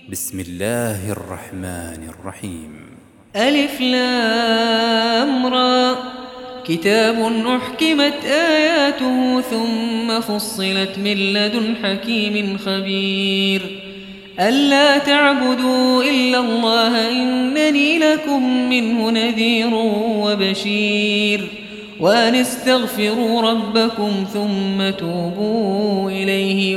بسم الله الرحمن الرحيم. ألف لام را. كتاب أحكمت آياته ثم فصلت من لدن حكيم خبير. ألا تعبدوا إلا الله إنني لكم منه نذير وبشير. وأن استغفروا ربكم ثم توبوا إليه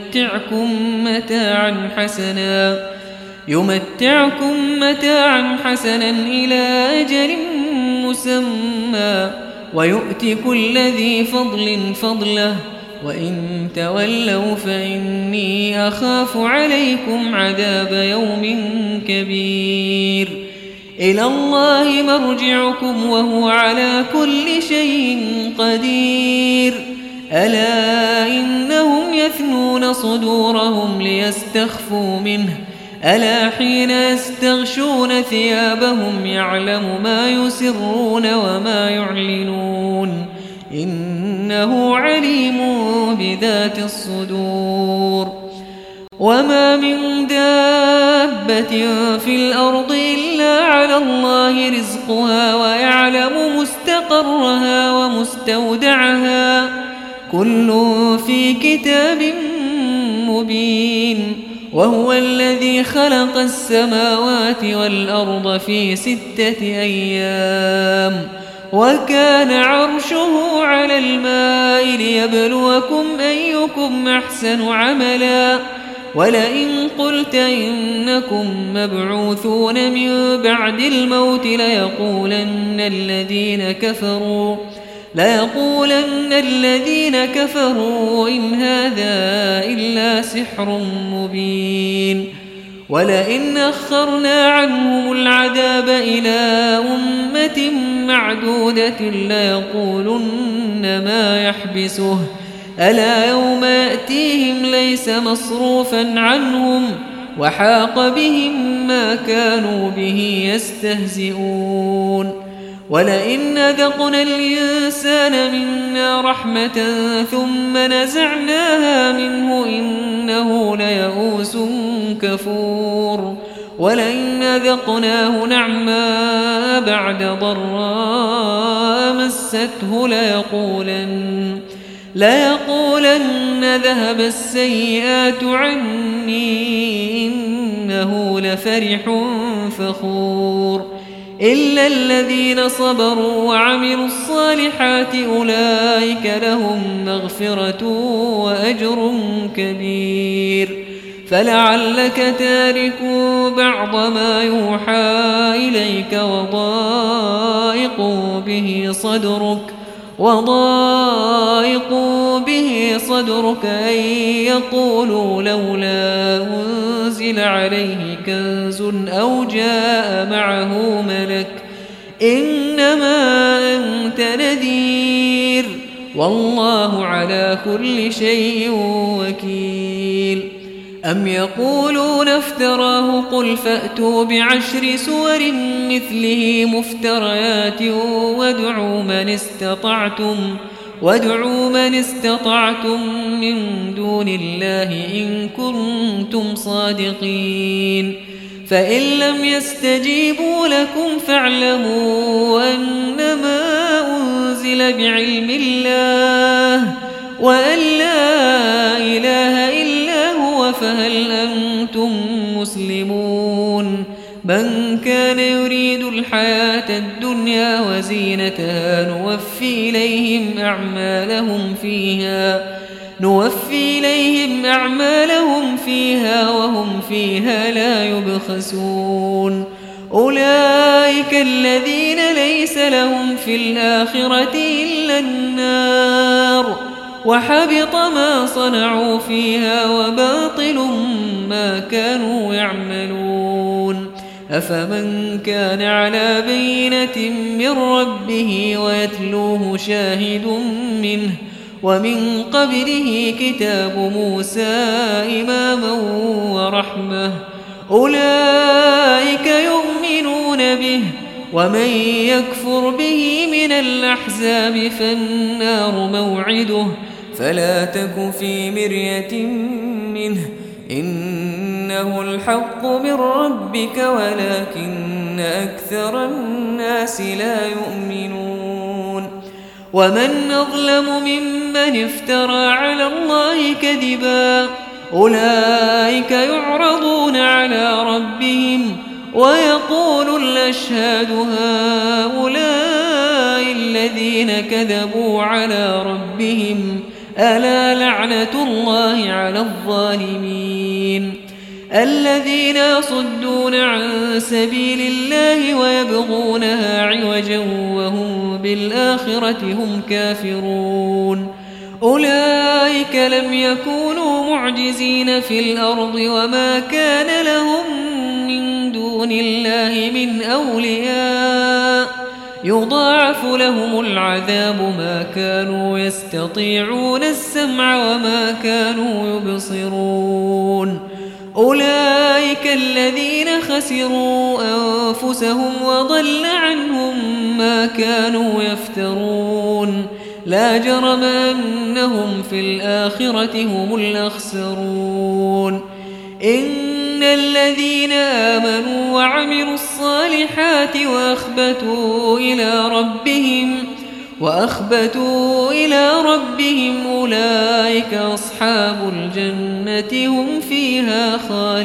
يمتعكم متاعا حسنا إلى أجل مسمى ويؤت كل ذي فضل فضله وإن تولوا فإني أخاف عليكم عذاب يوم كبير. إلى الله مرجعكم وهو على كل شيء قدير. ألا إنهم يثنون صدورهم ليستخفوا منه ألا حين يستغشون ثيابهم يعلم ما يسرون وما يعلنون إنه عليم بذات الصدور. وما من دابة في الأرض إلا على الله رزقها ويعلم مستقرها ومستودعها كل في كتاب مبين. وهو الذي خلق السماوات والأرض في 6 أيام وكان عرشه على الماء ليبلوكم أيكم أحسن عملا. ولئن قلت إنكم مبعوثون من بعد الموت ليقولن الذين كفروا إن هذا إلا سحر مبين. ولئن أخرنا عنهم العذاب إلى أمة معدودة ليقولن ما يحبسه ألا يوم يأتيهم ليس مصروفا عنهم وحاق بهم ما كانوا به يستهزئون. ولئن أذقنا الإنسان منا رحمة ثم نزعناها منه إنه ليئوس كفور. ولئن أذقناه نعماء بعد ضراء مسته ليقولن ذهب السيئات عني إنه لفرح فخور. إلا الذين صبروا وعملوا الصالحات أولئك لهم مغفرة وأجر كبير. فلعلك تارك بعض ما يوحى إليك وضائق به صدرك أن يقولوا لولا أنزل عليه كنز أو جاء معه ملك إنما أنت نذير والله على كل شيء وكيل. أم يقولون افتراه قل فأتوا ب10 سور مثله مفتريات وادعوا من استطعتم من دون الله إن كنتم صادقين. فإن لم يستجيبوا لكم فاعلموا أنما أنزل بعلم الله وأن لا إله إلا هو فهل أنتم مسلمون. من كان يريد الحياة الدنيا وزينتها نوفي إليهم أعمالهم فيها وهم فيها لا يبخسون. أولئك الذين ليس لهم في الآخرة إلا النار وحبط ما صنعوا فيها وباطل ما كانوا يعملون. أفمن كان على بينة من ربه ويتلوه شاهد منه ومن قبله كتاب موسى إماما ورحمة أولئك يؤمنون به. ومن يكفر به من الأحزاب فالنار موعده فلا تك في مرية منه إنه الحق من ربك ولكن أكثر الناس لا يؤمنون ومن أظلم ممن افترى على الله كذبا أولئك يعرضون على ربهم ويقول الأشهاد هؤلاء الذين كذبوا على ربهم ألا لعنة الله على الظالمين الذين يصدون عن سبيل الله ويبغونها عوجا وهم بالآخرة هم كافرون أولئك لم يكونوا معجزين في الأرض وما كان لهم من دون الله من أولياء يضاعف لهم العذاب ما كانوا يستطيعون السمع وما كانوا يبصرون أولئك الذين خسروا أنفسهم وضل عنهم ما كانوا يفترون لا جرم أنهم في الآخرة هم الأخسرون إن الذين آمنوا وعملوا الصالحات وأخبتوا إلى ربهم أولئك أصحاب الجنة هم فيها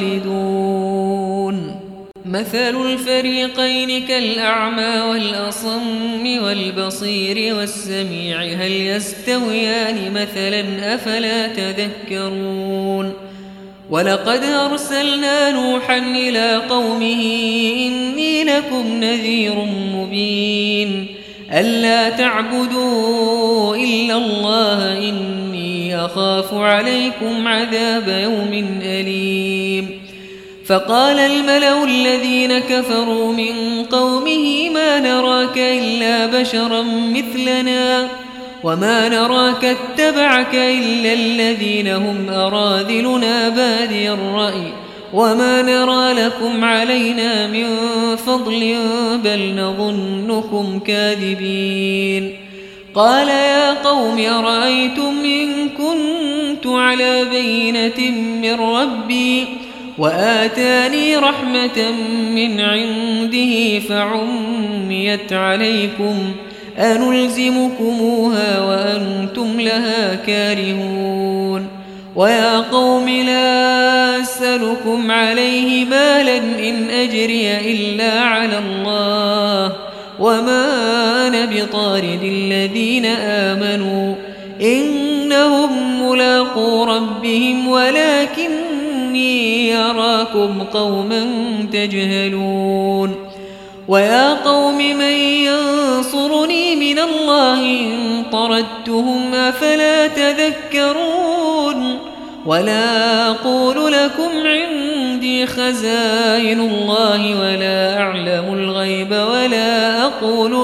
خالدون مثل الفريقين كالأعمى والأصم والبصير والسميع هل يستويان مثلا أفلا تذكرون ولقد أرسلنا نوحا إلى قومه إني لكم نذير مبين ألا تعبدوا إلا الله إني أخاف عليكم عذاب يوم أليم فقال الملأ الذين كفروا من قومه ما نراك إلا بشرا مثلنا وما نراك اتبعك إلا الذين هم أراذلنا بادي الرأي وما نرى لكم علينا من فضل بل نظنكم كاذبين قال يا قوم أرأيتم إن كنت على بينة من ربي وآتاني رحمة من عنده فعميت عليكم أنلزمكموها وأنتم لها كارهون ويا قوم لا أسألكم عليه مالا إن أجري إلا على الله وما أنا بطارد الذين آمنوا إنهم ملاقو ربهم ولكني أراكم قوما تجهلون ويا قوم من ينصرني من الله إن طردتهم أفلا تذكرون ولا أقول لكم عندي خزائن الله ولا أعلم الغيب ولا أقول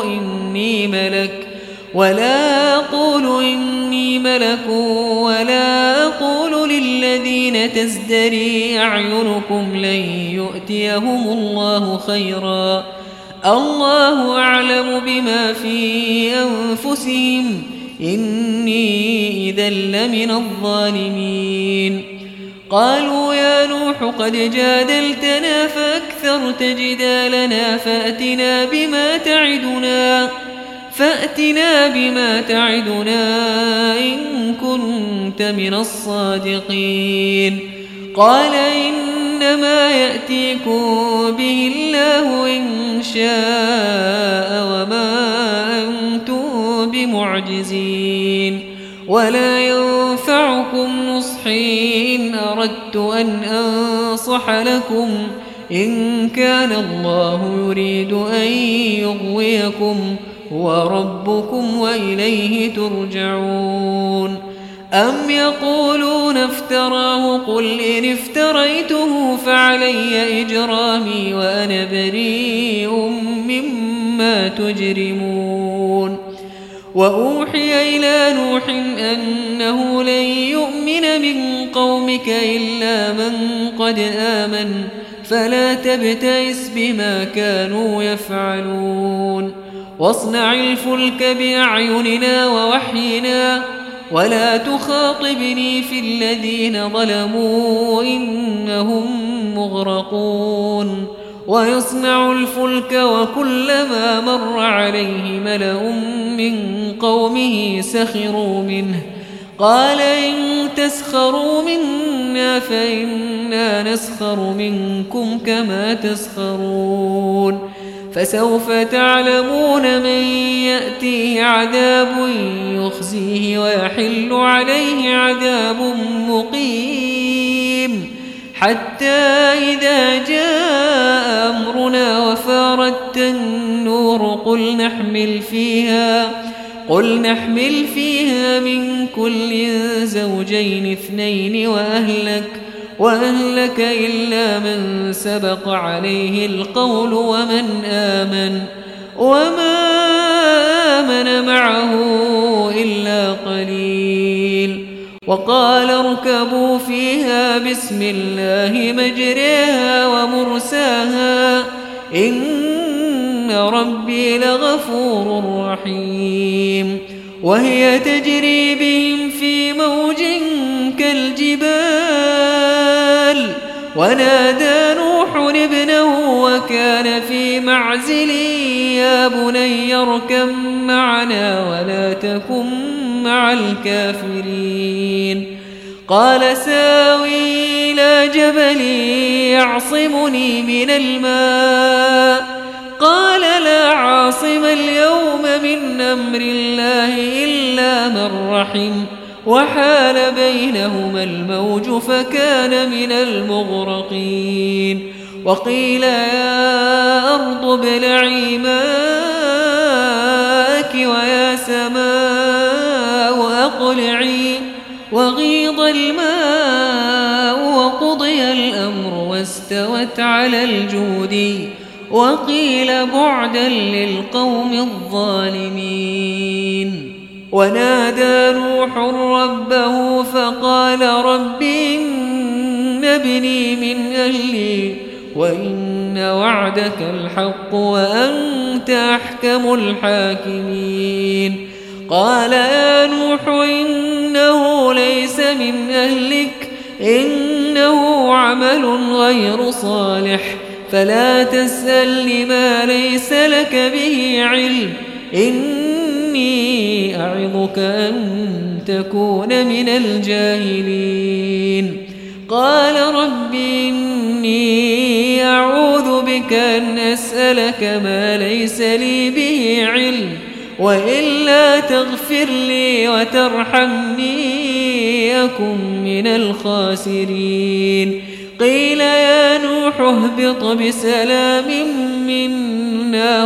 إني ملك ولا أقول للذين تزدري أعينكم لن يؤتيهم الله خيرا الله أعلم بما في أنفسهم إني إذا لمن الظالمين قالوا يا نوح قد جادلتنا فأكثرت جدالنا فأتنا بما تعدنا إن كنت من الصادقين قال إنما يأتيكم به الله إن شاء وما أنتم بمعجزين ولا ينفعكم نصحي إن أردت أن أنصح لكم إن كان الله يريد أن يغويكم هو ربكم وإليه ترجعون أم يقولون افتراه قل إن افتريته فعلي إجرامي وأنا بريء مما تجرمون وأوحي إلى نوح أنه لن يؤمن من قومك إلا من قد آمن فلا تبتئس بما كانوا يفعلون واصنع الفلك بأعيننا ووحينا ولا تخاطبني في الذين ظلموا إنهم مغرقون ويصنع الفلك وكلما مر عليه ملأ من قومه سخروا منه قال إن تسخروا منا فإنا نسخر منكم كما تسخرون فسوف تعلمون من يأتيه عذاب يخزيه ويحل عليه عذاب مقيم حتى إذا جاء أمرنا وفارت النور قل نحمل فيها من كل زوجين اثنين وأهلك إلا من سبق عليه القول وما آمن معه إلا قليل وقال اركبوا فيها بسم الله مجريها ومرساها إن ربي لغفور رحيم وهي تجري بهم في موج كالجبال ونادى نوح ابنه وكان في معزل يا بني اركب معنا ولا تكن مع الكافرين قال ساوي إلى جبل يعصمني من الماء قال لا عاصم اليوم من أمر الله إلا من رحم وحال بينهما الموج فكان من المغرقين وقيل يا أرض ابلعي ماءك ويا سماء أقلعي وغيض الماء وقضي الأمر واستوت على الجود وقيل بعدا للقوم الظالمين ونادى نوح ربه فقال رب إن ابني من أهلي وإن وعدك الحق وأنت أحكم الحاكمين قال يا نوح إنه ليس من أهلك إنه عمل غير صالح فلا تسأل لما ليس لك به علم إني أعظك أن تكون من الجاهلين قال رب إني أعوذ بك أن أسألك ما ليس لي به علم وإلا تغفر لي وترحمني أكن من الخاسرين قيل يا نوح اهبط بسلام منا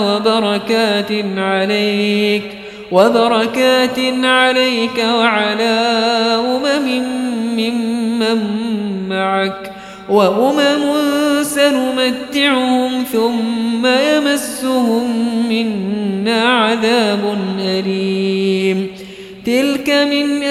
وبركات عليك وعلى ممن معك وأمم سنمتعهم ثم يمسهم منا عذاب أليم تلك من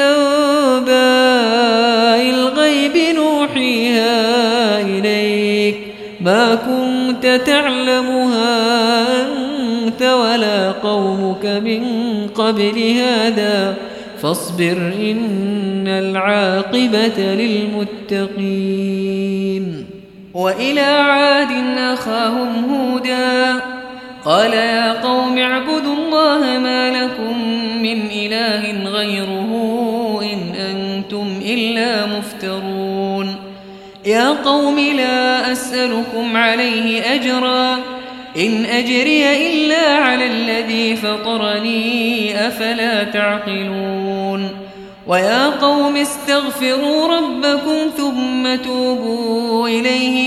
أنباء الغيب نوحيها إليك ما كنت تعلمها أنت ولا قومك من قبل هذا فاصبر إن العاقبة للمتقين وإلى عاد أخاهم هودا قال يا قوم اعبدوا الله ما لكم من إله غيره إن أنتم إلا مفترون يا قوم لا أسألكم عليه أجرا إن أجري إلا على الذي فطرني أفلا تعقلون ويا قوم استغفروا ربكم ثم توبوا إليه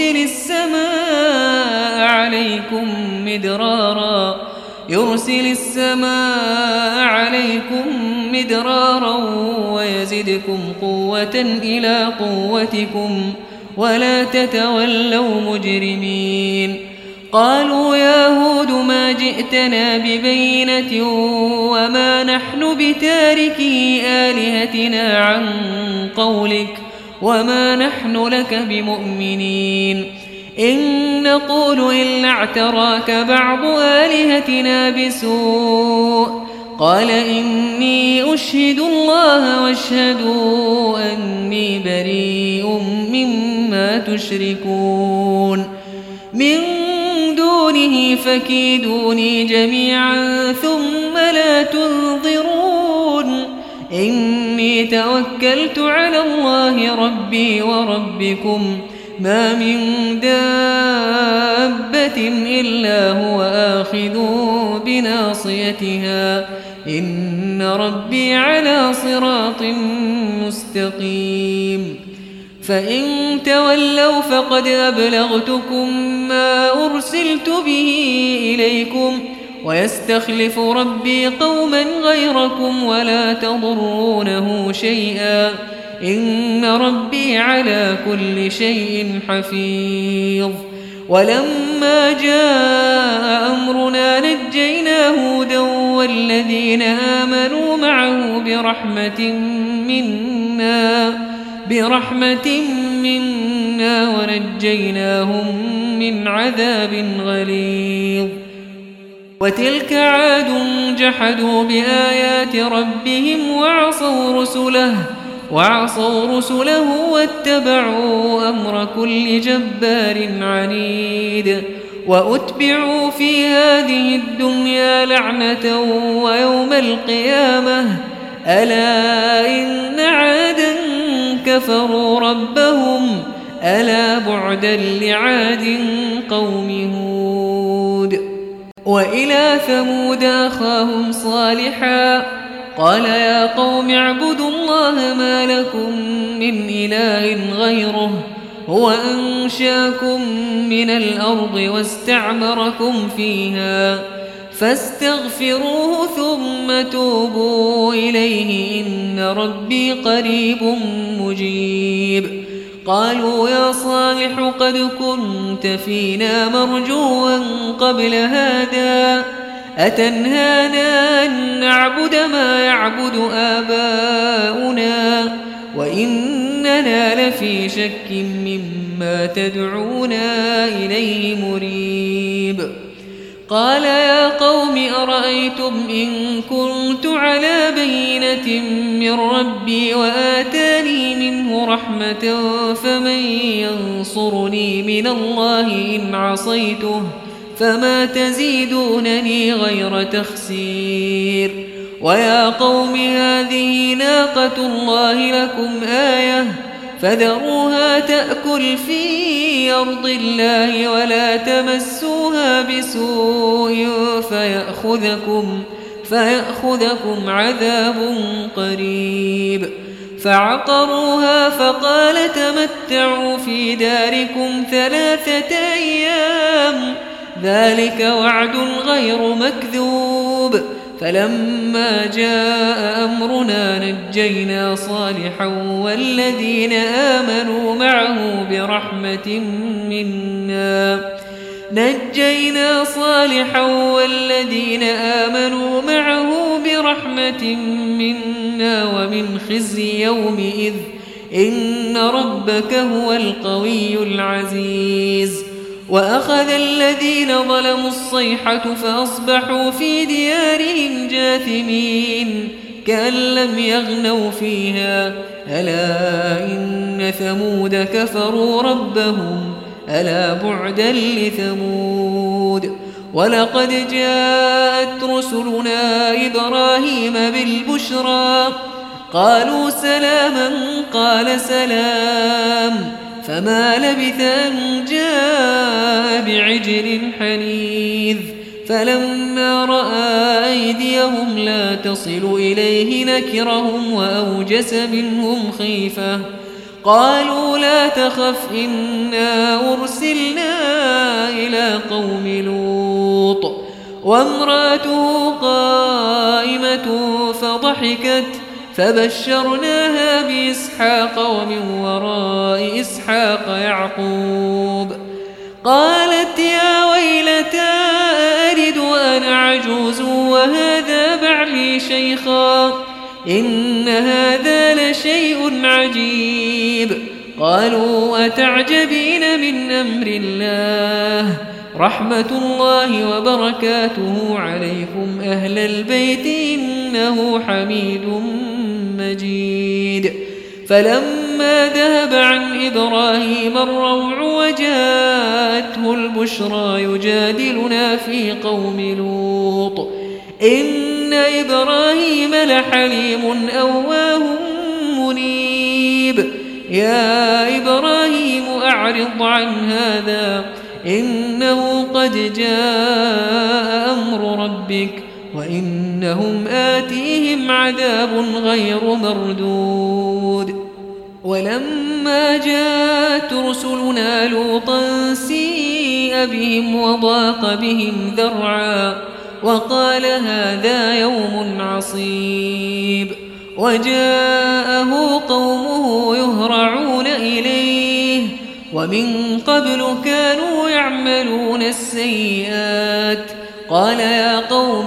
يرسل السماء عليكم مدرارا ويزدكم قوة إلى قوتكم ولا تتولوا مجرمين قالوا يا هود ما جئتنا ببينة وما نحن بتاركي آلهتنا عن قولك وما نحن لك بمؤمنين إن نقول إلا اعتراك بعض آلهتنا بسوء قال إني أشهد الله واشهدوا أني بريء مما تشركون من دونه فكيدوني جميعا ثم لا تنظرون إني توكلت على الله ربي وربكم ما من دابة إلا هو آخذ بناصيتها إن ربي على صراط مستقيم فإن تولوا فقد أبلغتكم ما أرسلت به إليكم ويستخلف ربي قوما غيركم ولا تضرونه شيئا إن ربي على كل شيء حفيظ ولما جاء أمرنا نجينا هودا والذين آمنوا معه برحمة منا ونجيناهم من عذاب غليظ وتلك عاد جحدوا بآيات ربهم وعصوا رسله واتبعوا أمر كل جبار عنيد وأتبعوا في هذه الدنيا لعنة ويوم القيامة ألا إن عادا كفروا ربهم ألا بعدا لعاد قوم هود وإلى ثمود أخاهم صالحا قال يا قوم اعبدوا الله ما لكم من إله غيره هو أنشاكم من الأرض واستعمركم فيها فاستغفروه ثم توبوا إليه إن ربي قريب مجيب قالوا يا صالح قد كنت فينا مرجوا قبل هذا أتنهانا أن نعبد ما يعبد آباؤنا وإننا لفي شك مما تدعونا إليه مريب قال يا قوم أرأيتم إن كنت على بينة من ربي وآتاني منه رحمة فمن ينصرني من الله إن عصيته فما تزيدونني غير تخسير ويا قوم هذه ناقة الله لكم آية فذروها تأكل في أرض الله ولا تمسوها بسوء فيأخذكم عذاب قريب فعقروها فقال تمتعوا في داركم 3 أيام ذلك وعد غير مكذوب فلما جاء أمرنا نجينا صالحا والذين آمنوا معه برحمة منا ومن خزي يومئذ إن ربك هو القوي العزيز وأخذ الذين ظلموا الصيحة فأصبحوا في ديارهم جاثمين كأن لم يغنوا فيها ألا إن ثمود كفروا ربهم ألا بعدا لثمود ولقد جاءت رسلنا إبراهيم بالبشرى قالوا سلاما قال سلام فما لبث أن جاء بعجل حنيذ فلما رأى أيديهم لا تصل إليه نكرهم وأوجس منهم خيفة قالوا لا تخف إنا أرسلنا إلى قوم لوط وامرأته قائمة فضحكت فبشرناها بإسحاق ومن وراء إسحاق يعقوب قالت يا ويلتى ألد وأنا عجوز وهذا بعلي شيخا إن هذا لشيء عجيب قالوا أتعجبين من أمر الله رحمة الله وبركاته عليكم أهل البيت إنه حميد مجيد. فلما ذهب عن إبراهيم الروع وجاءته البشرى يجادلنا في قوم لوط إن إبراهيم لحليم أواه منيب. يا إبراهيم أعرض عن هذا إنه قد جاء أمر ربك وإنهم آتيهم عذاب غير مردود. ولما جاءت رسلنا لوطا سيء بهم وضاق بهم ذرعا وقال هذا يوم عصيب. وجاءه قومه يهرعون إليه ومن قبل كانوا يعملون السيئات. قال يا قوم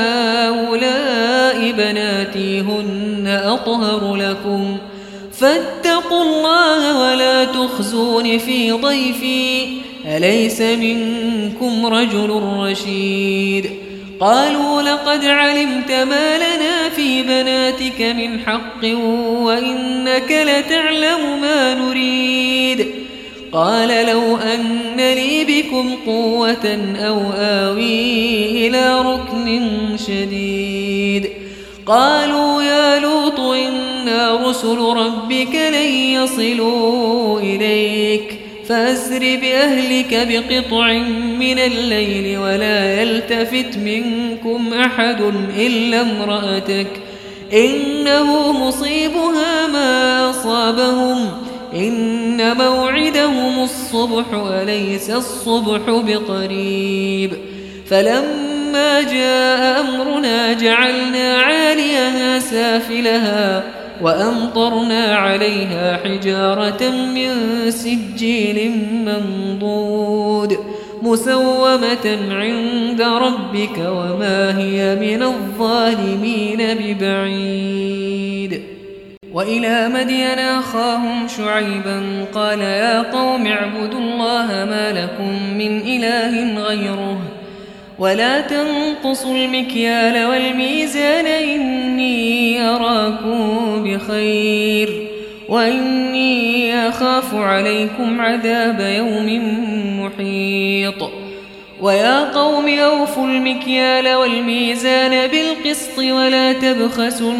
هؤلاء بناتي هن أطهر لكم فاتقوا الله ولا تخزون في ضيفي أليس منكم رجل رشيد. قالوا لقد علمت ما لنا في بناتك من حق وإنك لتعلم ما نريد. قال لو أن لي بكم قوة أو آوي إلى ركن شديد. قالوا يا لوط إنا رسل ربك لن يصلوا إليك فأسر بأهلك بقطع من الليل ولا يلتفت منكم أحد إلا امرأتك إنه مصيبها ما أصابهم إن موعدهم الصبح أليس الصبح بقريب. فلما جاء أمرنا جعلنا عاليها سافلها وأمطرنا عليها حجارة من سجيل منضود مسومة عند ربك وما هي من الظالمين ببعيد. وإلى مدين أخاهم شعيبا قال يا قوم اعبدوا الله ما لكم من إله غيره ولا تنقصوا المكيال والميزان إني أراكم بخير وإني أخاف عليكم عذاب يوم محيط. ويا قوم أوفوا المكيال والميزان بالقسط ولا تبخسوا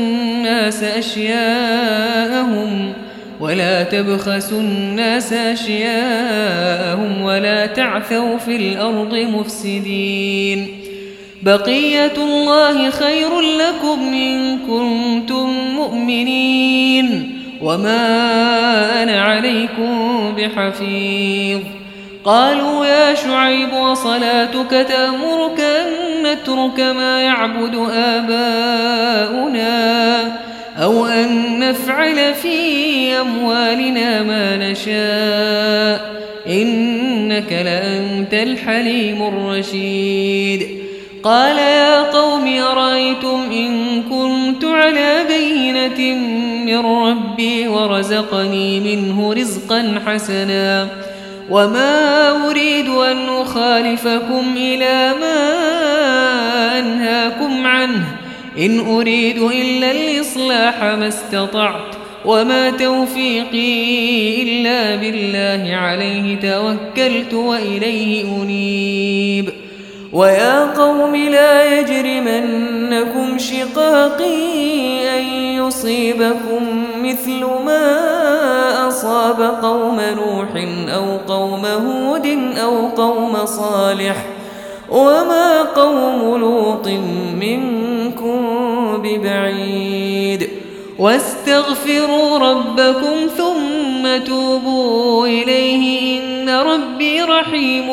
الناس أشياءهم ولا تعثوا في الأرض مفسدين. بقية الله خير لكم إن كنتم مؤمنين وما أنا عليكم بحفيظ. قالوا يا شعيب وصلاتك تأمرك أن نترك ما يعبد آباؤنا أو أن نفعل في أموالنا ما نشاء إنك لأنت الحليم الرشيد. قال يا قوم أرأيتم إن كنت على بينة من ربي ورزقني منه رزقا حسنا وما أريد أن أخالفكم إلى ما أنهاكم عنه إن أريد إلا الإصلاح ما استطعت وما توفيقي إلا بالله عليه توكلت وإليه أنيب. ويا قوم لا يجرمنكم شقاقي أن يصيبكم مثل ما أصاب قوم نوح أو قوم هود أو قوم صالح وما قوم لوط منكم ببعيد. واستغفروا ربكم ثم توبوا إليه إن ربي رحيم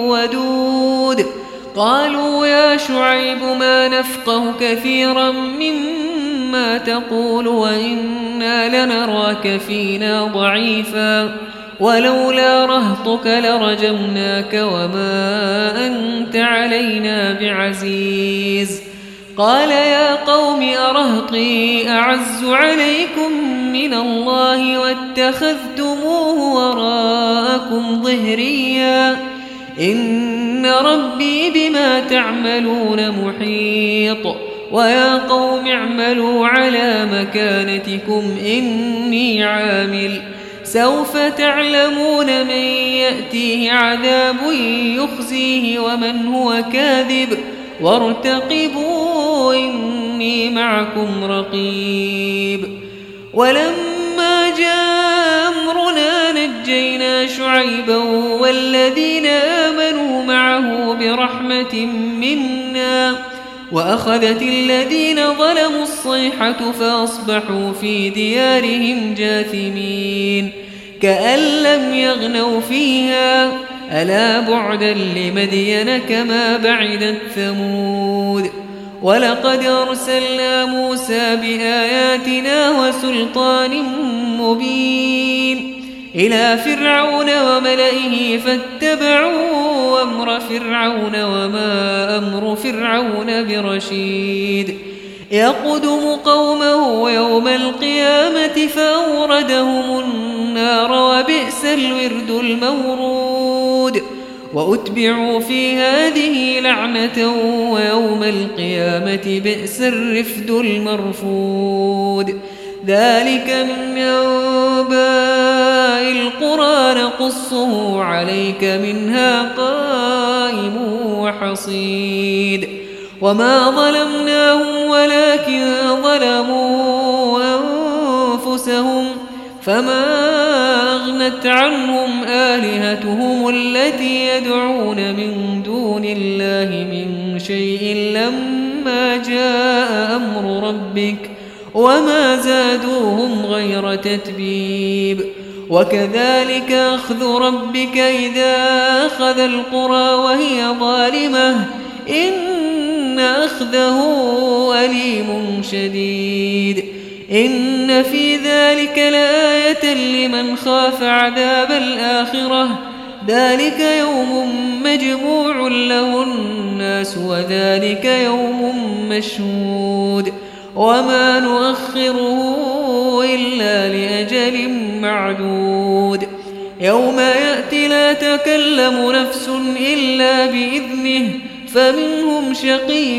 ودود. قالوا يا شعيب ما نفقه كثيرا مما تقول وإنا لنراك فينا ضعيفا ولولا رهطك لرجمناك وما أنت علينا بعزيز. قال يا قوم أرهطي أعز عليكم من الله واتخذتموه وراءكم ظهريا إن ربي بما تعملون محيط ويا قوم اعملوا على مكانتكم إني عامل سوف تعلمون من يأتيه عذاب يخزيه ومن هو كاذب وارتقبوا إني معكم رقيب ولما جاء أمرنا نجينا شعيبا والذين آمنوا معه برحمة منا وأخذت الذين ظلموا الصيحة فأصبحوا في ديارهم جاثمين كأن لم يغنوا فيها ألا بعدا لمدين كما بعدت ثمود ولقد أرسلنا موسى بآياتنا وسلطان مبين إلى فرعون وملئه فاتبعوا أمر فرعون وما أمر فرعون برشيد يقدم قومه يوم القيامة فأوردهم النار وبئس الورد المورود وأتبعوا في هذه لعنة ويوم القيامة بئس الرفد المرفود ذلك من أنباء القرى نقصه عليك منها قائم وحصيد وما ظلمناهم ولكن ظلموا أنفسهم فما أغنت عنهم آلهتهم التي يدعون من دون الله من شيء لما جاء أمر ربك وما زادوهم غير تتبيب وكذلك أخذ ربك إذا أخذ القرى وهي ظالمة إن أخذه أليم شديد إن في ذلك لآية لمن خاف عذاب الآخرة ذلك يوم مجموع له الناس وذلك يوم مشهود وما نؤخره إلا لأجل معدود يوم يأتي لا تكلم نفس إلا بإذنه فمنهم شقي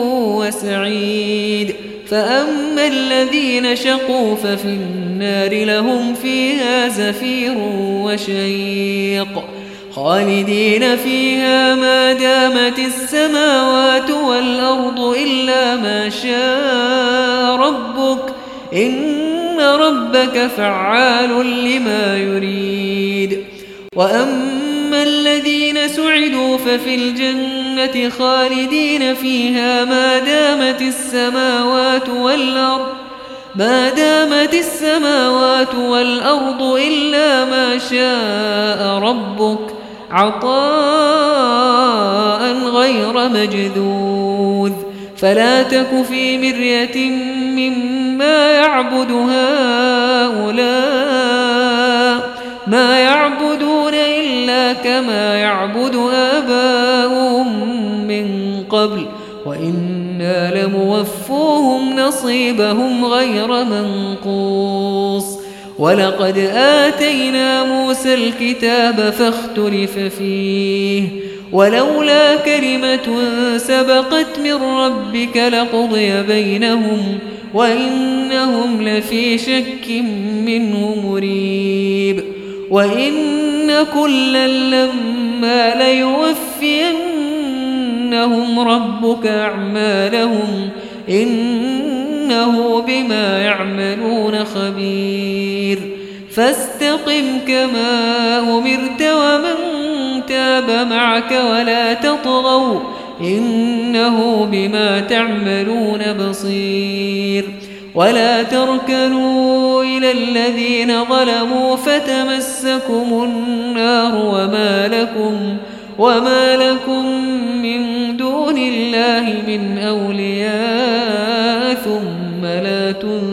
وسعيد فأما الذين شقوا ففي النار لهم فيها زفير وشيق خالدين فيها ما دامت السماوات والأرض إلا ما شاء ربك إن ربك فعال لما يريد وأما الذين سعدوا ففي الجنة خالدين فيها ما دامت السماوات والأرض إلا ما شاء ربك عطاء غير مجذوذ فلا تك في مرية مما يعبد هؤلاء ما يعبدون إلا كما يعبد آباؤهم من قبل وإنا لموفوهم نصيبهم غير منقوص ولقد آتينا موسى الكتاب فاختلف فيه ولولا كلمة سبقت من ربك لقضي بينهم وإنهم لفي شك منه مريب وإن كلا لما ليوفينهم ربك أعمالهم إنه بما يعملون خبير فاستقم كما أمرت ومن تاب معك ولا تطغوا إنه بما تعملون بصير ولا تركنوا إلى الذين ظلموا فتمسكم النار وما لكم من دون الله من أولياء ثم لا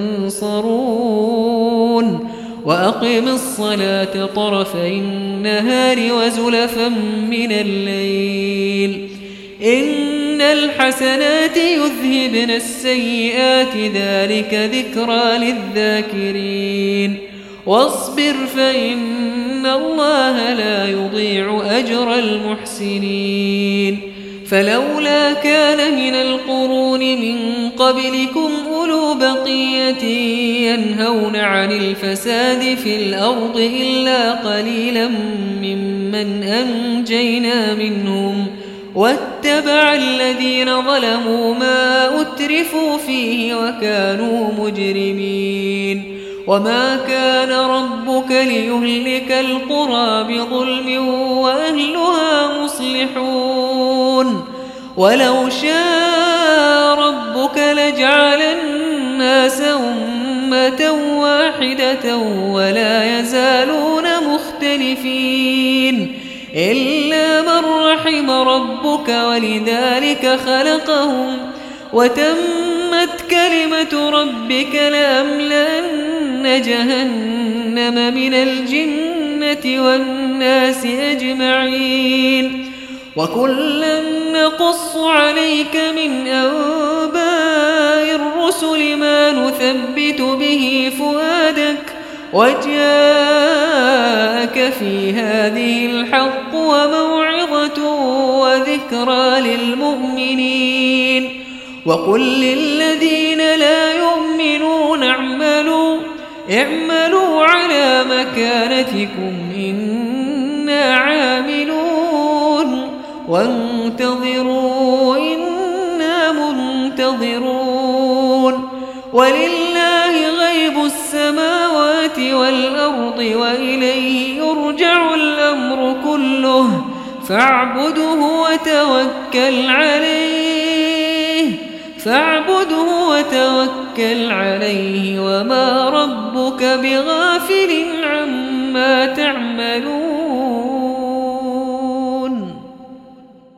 تنصرون وأقم الصلاة طرفي النهار وزلفا من الليل إن الحسنات يذهبن السيئات ذلك ذكرى للذاكرين واصبر فإن الله لا يضيع أجر المحسنين فلولا كان من القرون من قبلكم أولو بقية ينهون عن الفساد في الأرض إلا قليلا ممن أنجينا منهم واتبع الذين ظلموا ما أترفوا فيه وكانوا مجرمين وما كان ربك ليهلك القرى بظلم وأهلها مصلحون ولو شاء ربك لجعل الناس أمة واحدة ولا يزالون مختلفين إلا من رحم ربك ولذلك خلقهم وتمت كلمة ربك لأملأن جهنم من الجنة والناس أجمعين وكلا نقص عليك من أنباء الرسل ما نثبت به فؤادك وجاءك في هذه الحق وموعظة وذكرى للمؤمنين وقل للذين لا يؤمنون اعملوا على مكانتكم إنا عاملون وانتظروا إنا منتظرون ولله غيب السماوات والأرض وإليه يرجع الأمر كله فاعبده وتوكل عليه وما ربك بغافل عما تعملون